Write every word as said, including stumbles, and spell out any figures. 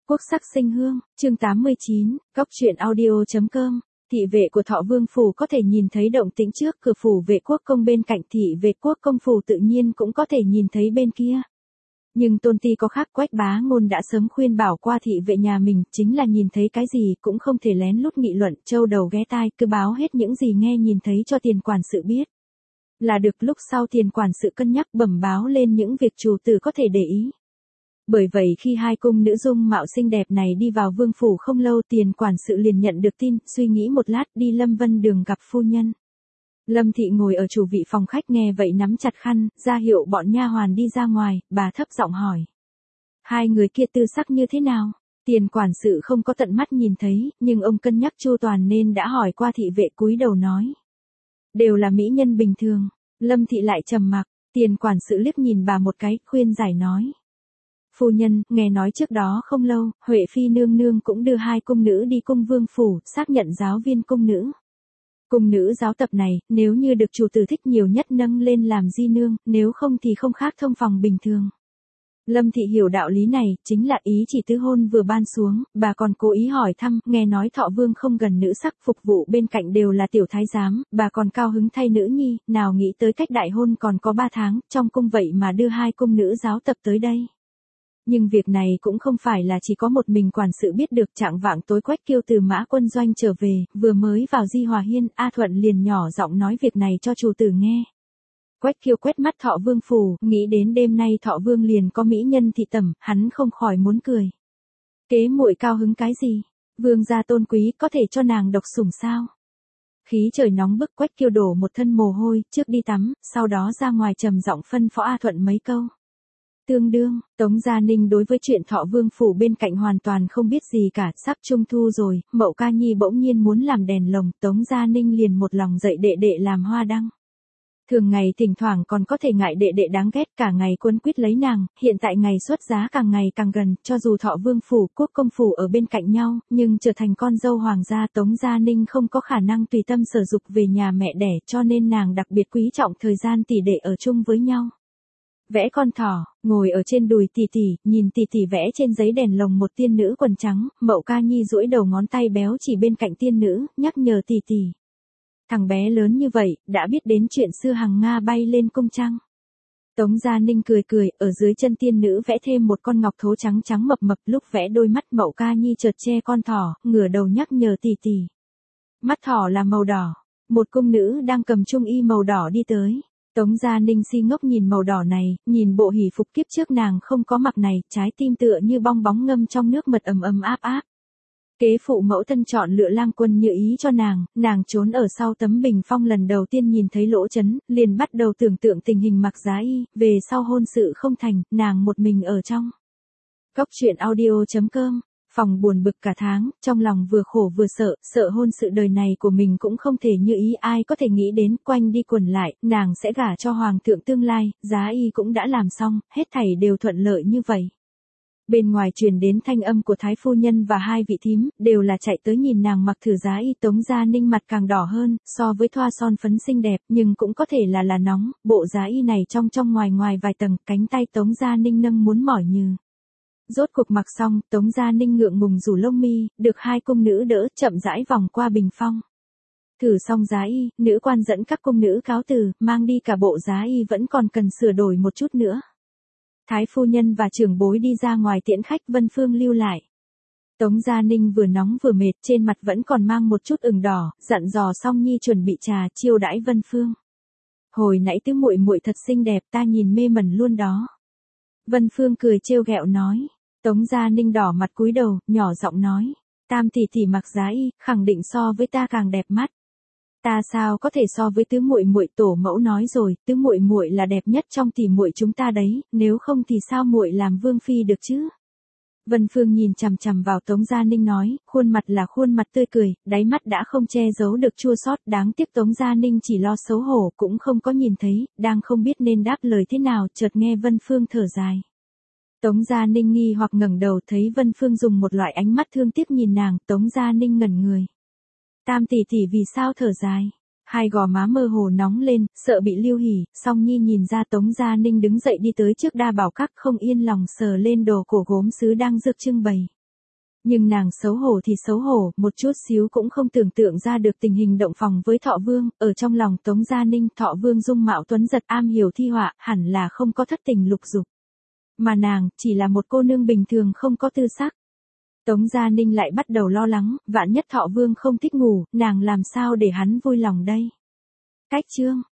Quốc sắc sinh hương, chương tám mươi chín, cóc truyện audio.com. Thị vệ của Thọ Vương phủ có thể nhìn thấy động tĩnh trước cửa phủ vệ quốc công bên cạnh, thị vệ quốc công phủ tự nhiên cũng có thể nhìn thấy bên kia. Nhưng Tôn Ti có khác, Quách Bá Ngôn đã sớm khuyên bảo qua thị vệ nhà mình, chính là nhìn thấy cái gì cũng không thể lén lút nghị luận, trâu đầu ghé tai, cứ báo hết những gì nghe nhìn thấy cho tiền quản sự biết. Là được, lúc sau tiền quản sự cân nhắc bẩm báo lên những việc chủ tử có thể để ý. Bởi vậy khi hai cung nữ dung mạo xinh đẹp này đi vào vương phủ không lâu, tiền quản sự liền nhận được tin, suy nghĩ một lát đi Lâm Vân Đường gặp phu nhân. Lâm thị ngồi ở chủ vị phòng khách nghe vậy nắm chặt khăn, ra hiệu bọn nha hoàn đi ra ngoài, bà thấp giọng hỏi. Hai người kia tư sắc như thế nào? Tiền quản sự không có tận mắt nhìn thấy, nhưng ông cân nhắc chu toàn nên đã hỏi qua thị vệ, cúi đầu nói. Đều là mỹ nhân bình thường. Lâm thị lại trầm mặc, tiền quản sự liếc nhìn bà một cái, khuyên giải nói. Phu nhân, nghe nói trước đó không lâu, Huệ Phi nương nương cũng đưa hai cung nữ đi cung vương phủ, xác nhận giáo viên cung nữ. Cung nữ giáo tập này, nếu như được chủ tử thích nhiều nhất nâng lên làm di nương, nếu không thì không khác thông phòng bình thường. Lâm thị hiểu đạo lý này, chính là ý chỉ tứ hôn vừa ban xuống, bà còn cố ý hỏi thăm, nghe nói Thọ Vương không gần nữ sắc, phục vụ bên cạnh đều là tiểu thái giám, bà còn cao hứng thay nữ nhi, nào nghĩ tới cách đại hôn còn có ba tháng, trong cung vậy mà đưa hai cung nữ giáo tập tới đây. Nhưng việc này cũng không phải là chỉ có một mình quản sự biết được. Trạng vạng tối Quách Kiêu từ Mã Quân Doanh trở về, vừa mới vào Di Hòa Hiên, A Thuận liền nhỏ giọng nói việc này cho chủ tử nghe. Quách Kiêu quét mắt Thọ Vương phủ, nghĩ đến đêm nay Thọ Vương liền có mỹ nhân thị tẩm, hắn không khỏi muốn cười. Kế muội cao hứng cái gì? Vương gia tôn quý, có thể cho nàng độc sủng sao? Khí trời nóng bức, Quách Kiêu đổ một thân mồ hôi, trước đi tắm, sau đó ra ngoài trầm giọng phân phó A Thuận mấy câu. Tương đương, Tống Gia Ninh đối với chuyện Thọ Vương phủ bên cạnh hoàn toàn không biết gì cả, sắp trung thu rồi, Mậu Ca Nhi bỗng nhiên muốn làm đèn lồng, Tống Gia Ninh liền một lòng dạy đệ đệ làm hoa đăng. Thường ngày thỉnh thoảng còn có thể ngại đệ đệ đáng ghét, cả ngày quấn quýt lấy nàng, hiện tại ngày xuất giá càng ngày càng gần, cho dù Thọ Vương phủ, Quốc công phủ ở bên cạnh nhau, nhưng trở thành con dâu hoàng gia, Tống Gia Ninh không có khả năng tùy tâm sở dục về nhà mẹ đẻ, cho nên nàng đặc biệt quý trọng thời gian tỷ đệ ở chung với nhau. Vẽ con thỏ, ngồi ở trên đùi tỷ tỷ, nhìn tỷ tỷ vẽ trên giấy đèn lồng một tiên nữ quần trắng, Mậu Ca Nhi duỗi đầu ngón tay béo chỉ bên cạnh tiên nữ, nhắc nhở tỷ tỷ. Thằng bé lớn như vậy, đã biết đến chuyện xưa hằng Nga bay lên cung trăng. Tống Gia Ninh cười cười, ở dưới chân tiên nữ vẽ thêm một con ngọc thố trắng trắng mập mập, lúc vẽ đôi mắt Mậu Ca Nhi chợt che con thỏ, ngửa đầu nhắc nhở tỷ tỷ. Mắt thỏ là màu đỏ, một cung nữ đang cầm trung y màu đỏ đi tới. Tống Gia Ninh si ngốc nhìn màu đỏ này, nhìn bộ hỷ phục kiếp trước nàng không có mặc này, trái tim tựa như bong bóng ngâm trong nước mật ầm ầm áp áp. Kế phụ mẫu thân chọn lựa lang quân như ý cho nàng, nàng trốn ở sau tấm bình phong lần đầu tiên nhìn thấy lỗ chấn, liền bắt đầu tưởng tượng tình hình mặc giá y, về sau hôn sự không thành, nàng một mình ở trong. Cóc truyện audio.com. Phòng buồn bực cả tháng, trong lòng vừa khổ vừa sợ, sợ hôn sự đời này của mình cũng không thể như ý, ai có thể nghĩ đến, quanh đi quẩn lại, nàng sẽ gả cho hoàng thượng tương lai, giá y cũng đã làm xong, hết thảy đều thuận lợi như vậy. Bên ngoài truyền đến thanh âm của thái phu nhân và hai vị thím, đều là chạy tới nhìn nàng mặc thử giá y. Tống Gia Ninh mặt càng đỏ hơn, so với thoa son phấn xinh đẹp, nhưng cũng có thể là là nóng, bộ giá y này trong trong ngoài ngoài vài tầng, cánh tay Tống Gia Ninh nâng muốn mỏi như. Rốt cuộc mặc xong, Tống Gia Ninh ngượng ngùng rủ lông mi, được hai cung nữ đỡ, chậm rãi vòng qua bình phong. Thử xong giá y, nữ quan dẫn các cung nữ cáo từ, mang đi cả bộ giá y vẫn còn cần sửa đổi một chút nữa. Thái phu nhân và trưởng bối đi ra ngoài tiễn khách, Vân Phương lưu lại. Tống Gia Ninh vừa nóng vừa mệt, trên mặt vẫn còn mang một chút ửng đỏ, dặn dò xong nhi chuẩn bị trà, chiêu đãi Vân Phương. Hồi nãy tứ muội muội thật xinh đẹp, ta nhìn mê mẩn luôn đó. Vân Phương cười trêu ghẹo nói. Tống Gia Ninh đỏ mặt cúi đầu, nhỏ giọng nói, tam tỷ tỷ mặc giá y, khẳng định so với ta càng đẹp mắt. Ta sao có thể so với tứ muội muội, tổ mẫu nói rồi, tứ muội muội là đẹp nhất trong tỷ muội chúng ta đấy, nếu không thì sao muội làm vương phi được chứ? Vân Phương nhìn chằm chằm vào Tống Gia Ninh nói, khuôn mặt là khuôn mặt tươi cười, đáy mắt đã không che giấu được chua xót, đáng tiếc Tống Gia Ninh chỉ lo xấu hổ cũng không có nhìn thấy, đang không biết nên đáp lời thế nào, chợt nghe Vân Phương thở dài. Tống Gia Ninh nghi hoặc ngẩng đầu, thấy Vân Phương dùng một loại ánh mắt thương tiếc nhìn nàng, Tống Gia Ninh ngẩn người. Tam tỷ tỷ vì sao thở dài? Hai gò má mơ hồ nóng lên, sợ bị Lưu Hỉ, Song Nhi nhìn ra Tống Gia Ninh đứng dậy đi tới trước đa bảo các, không yên lòng sờ lên đồ cổ gốm sứ đang rước trưng bày. Nhưng nàng xấu hổ thì xấu hổ, một chút xíu cũng không tưởng tượng ra được tình hình động phòng với Thọ Vương, ở trong lòng Tống Gia Ninh, Thọ Vương dung mạo tuấn giật, am hiểu thi họa, hẳn là không có thất tình lục dục. Mà nàng, chỉ là một cô nương bình thường không có tư sắc. Tống Gia Ninh lại bắt đầu lo lắng, vạn nhất Thọ Vương không thích ngủ, nàng làm sao để hắn vui lòng đây. Cách chương